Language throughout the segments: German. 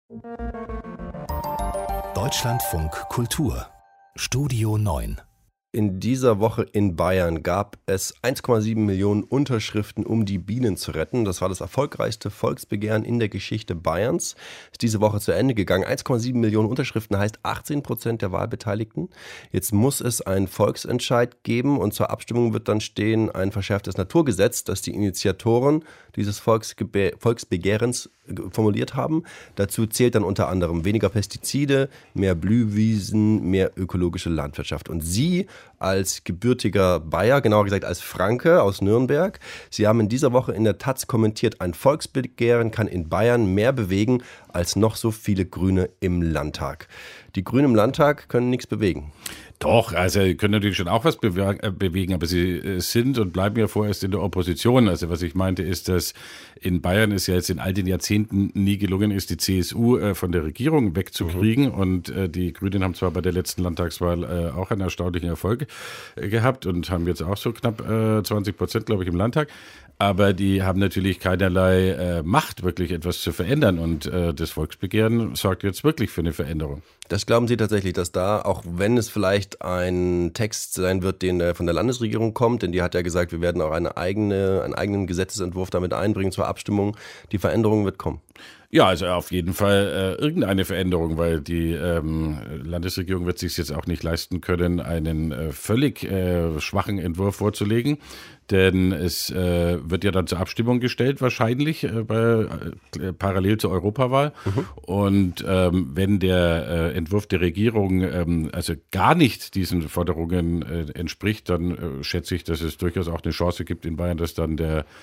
Deutschlandfunk Kultur Studio 9. In dieser Woche in Bayern gab es 1,7 Millionen Unterschriften, um die Bienen zu retten. Das war das erfolgreichste Volksbegehren in der Geschichte Bayerns. Ist diese Woche zu Ende gegangen. 1,7 Millionen Unterschriften heißt 18% der Wahlbeteiligten. Jetzt muss es einen Volksentscheid geben und zur Abstimmung wird dann stehen ein verschärftes Naturgesetz, das die Initiatoren dieses Volksbegehrens formuliert haben. Dazu zählt dann unter anderem weniger Pestizide, mehr Blühwiesen, mehr ökologische Landwirtschaft. Und Sie als gebürtiger Bayer, genauer gesagt als Franke aus Nürnberg, Sie haben in dieser Woche in der Taz kommentiert, ein Volksbegehren kann in Bayern mehr bewegen als noch so viele Grüne im Landtag. Die Grünen im Landtag können nichts bewegen. Doch, also sie können natürlich schon auch was bewegen, aber sie sind und bleiben ja vorerst in der Opposition. Also was ich meinte ist, dass in Bayern es ja jetzt in all den Jahrzehnten nie gelungen ist, die CSU von der Regierung wegzukriegen. Und die Grünen haben zwar bei der letzten Landtagswahl auch einen erstaunlichen Erfolg gehabt und haben jetzt auch so knapp 20%, glaube ich, im Landtag. Aber die haben natürlich keinerlei Macht, wirklich etwas zu verändern. Und das Volksbegehren sorgt jetzt wirklich für eine Veränderung. Das glauben Sie tatsächlich, dass da, auch wenn es vielleicht ein Text sein wird, den von der Landesregierung kommt, denn die hat ja gesagt, wir werden auch einen eigenen Gesetzesentwurf damit einbringen zur Abstimmung, die Veränderung wird kommen? Ja, also auf jeden Fall irgendeine Veränderung, weil die Landesregierung wird sich jetzt auch nicht leisten können, einen völlig schwachen Entwurf vorzulegen. Denn es wird ja dann zur Abstimmung gestellt, wahrscheinlich parallel zur Europawahl. Und wenn der Entwurf der Regierung also gar nicht diesen Forderungen entspricht, dann schätze ich, dass es durchaus auch eine Chance gibt in Bayern, dass dann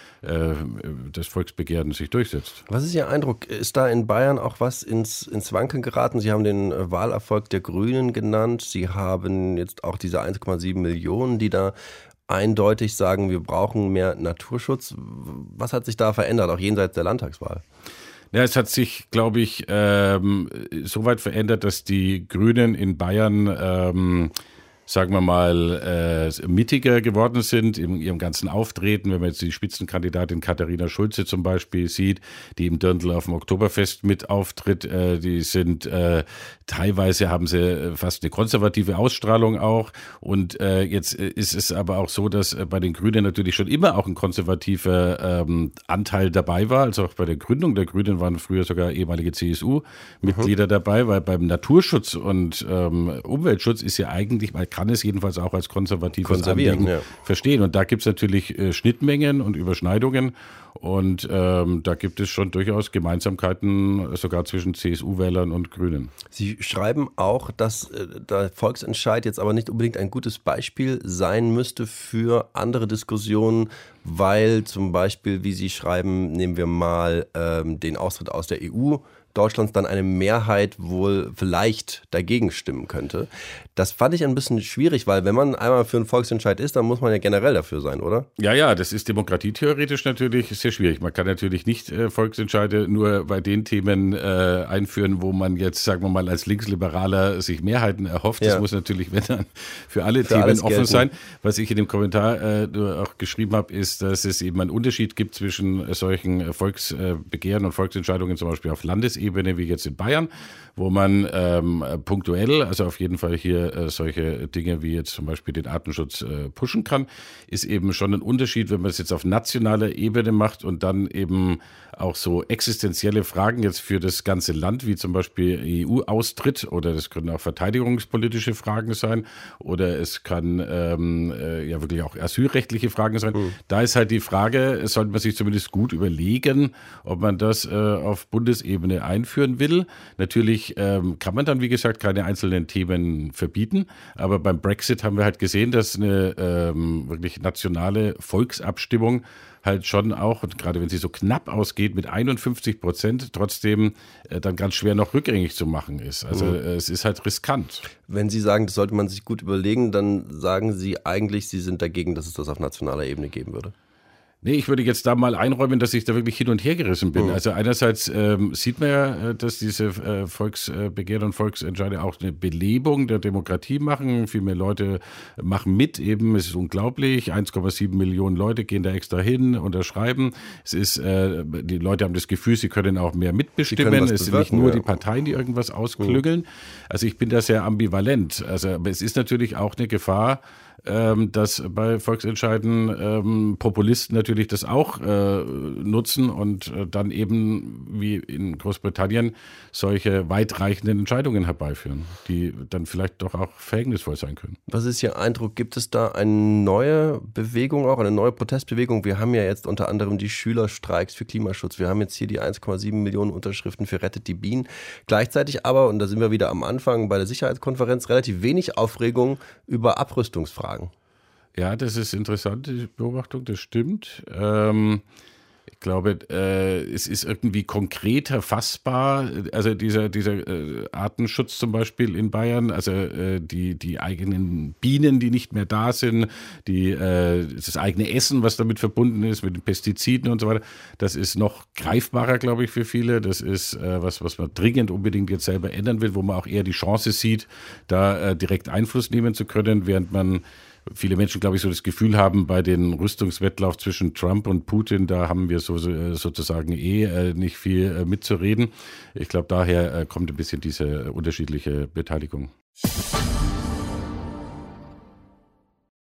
das Volksbegehren sich durchsetzt. Was ist Ihr Eindruck? Ist da in Bayern auch was ins Wanken geraten? Sie haben den Wahlerfolg der Grünen genannt. Sie haben jetzt auch diese 1,7 Millionen, die da eindeutig sagen, wir brauchen mehr Naturschutz. Was hat sich da verändert, auch jenseits der Landtagswahl? Ja, es hat sich, glaube ich, so weit verändert, dass die Grünen in Bayern sagen wir mal, mittiger geworden sind in ihrem ganzen Auftreten. Wenn man jetzt die Spitzenkandidatin Katharina Schulze zum Beispiel sieht, die im Dirndl auf dem Oktoberfest mit auftritt, die sind teilweise haben sie fast eine konservative Ausstrahlung auch. Und jetzt ist es aber auch so, dass bei den Grünen natürlich schon immer auch ein konservativer Anteil dabei war. Also auch bei der Gründung der Grünen waren früher sogar ehemalige CSU-Mitglieder dabei, weil beim Naturschutz und Umweltschutz ist ja eigentlich, man kann es jedenfalls auch als konservatives Anliegen verstehen. Und da gibt es natürlich Schnittmengen und Überschneidungen. Und da gibt es schon durchaus Gemeinsamkeiten, sogar zwischen CSU-Wählern und Grünen. Sie schreiben auch, dass der Volksentscheid jetzt aber nicht unbedingt ein gutes Beispiel sein müsste für andere Diskussionen, weil zum Beispiel, wie Sie schreiben, nehmen wir mal den Austritt aus der EU, Deutschlands dann eine Mehrheit wohl vielleicht dagegen stimmen könnte. Das fand ich ein bisschen schwierig, weil wenn man einmal für einen Volksentscheid ist, dann muss man ja generell dafür sein, oder? Ja, das ist demokratietheoretisch natürlich sehr schwierig. Man kann natürlich nicht Volksentscheide nur bei den Themen einführen, wo man jetzt, sagen wir mal, als Linksliberaler sich Mehrheiten erhofft. Das muss natürlich, wenn dann für alle Themen offen sein. Was ich in dem Kommentar auch geschrieben habe, ist, dass es eben einen Unterschied gibt zwischen solchen Volksbegehren und Volksentscheidungen, zum Beispiel auf Landesebene, wie jetzt in Bayern, wo man punktuell, also auf jeden Fall hier solche Dinge wie jetzt zum Beispiel den Artenschutz pushen kann, ist eben schon ein Unterschied, wenn man es jetzt auf nationaler Ebene macht und dann eben auch so existenzielle Fragen jetzt für das ganze Land, wie zum Beispiel EU-Austritt, oder das können auch verteidigungspolitische Fragen sein, oder es kann ja wirklich auch asylrechtliche Fragen sein. Da ist halt die Frage, sollte man sich zumindest gut überlegen, ob man das auf Bundesebene einführen will. Natürlich kann man dann, wie gesagt, keine einzelnen Themen verbieten, aber beim Brexit haben wir halt gesehen, dass eine wirklich nationale Volksabstimmung halt schon auch, und gerade wenn sie so knapp ausgeht mit 51%, trotzdem dann ganz schwer noch rückgängig zu machen ist. Also es ist halt riskant. Wenn Sie sagen, das sollte man sich gut überlegen, dann sagen Sie eigentlich, Sie sind dagegen, dass es das auf nationaler Ebene geben würde. Nee, ich würde jetzt da mal einräumen, dass ich da wirklich hin und her gerissen bin. Also einerseits sieht man ja, dass diese Volksbegehren und Volksentscheide auch eine Belebung der Demokratie machen. Viel mehr Leute machen mit eben. Es ist unglaublich. 1,7 Millionen Leute gehen da extra hin, unterschreiben. Es ist, die Leute haben das Gefühl, sie können auch mehr mitbestimmen. Es sind nicht nur die Parteien, die irgendwas ausklügeln. Also ich bin da sehr ambivalent. Also, aber es ist natürlich auch eine Gefahr, dass bei Volksentscheiden Populisten natürlich das auch nutzen und dann eben wie in Großbritannien solche weitreichenden Entscheidungen herbeiführen, die dann vielleicht doch auch verhängnisvoll sein können. Was ist Ihr Eindruck? Gibt es da eine neue Bewegung, auch eine neue Protestbewegung? Wir haben ja jetzt unter anderem die Schülerstreiks für Klimaschutz. Wir haben jetzt hier die 1,7 Millionen Unterschriften für Rettet die Bienen. Gleichzeitig aber, und da sind wir wieder am Anfang bei der Sicherheitskonferenz, relativ wenig Aufregung über Abrüstungsfragen. Ja, das ist interessante Beobachtung, das stimmt. Ich glaube, es ist irgendwie konkreter fassbar, also dieser Artenschutz zum Beispiel in Bayern, also die eigenen Bienen, die nicht mehr da sind, das eigene Essen, was damit verbunden ist, mit den Pestiziden und so weiter, das ist noch greifbarer, glaube ich, für viele. Das ist was man dringend unbedingt jetzt selber ändern will, wo man auch eher die Chance sieht, da direkt Einfluss nehmen zu können, während man viele Menschen, glaube ich, so das Gefühl haben, bei den Rüstungswettlauf zwischen Trump und Putin, da haben wir sozusagen nicht viel mitzureden. Ich glaube, daher kommt ein bisschen diese unterschiedliche Beteiligung.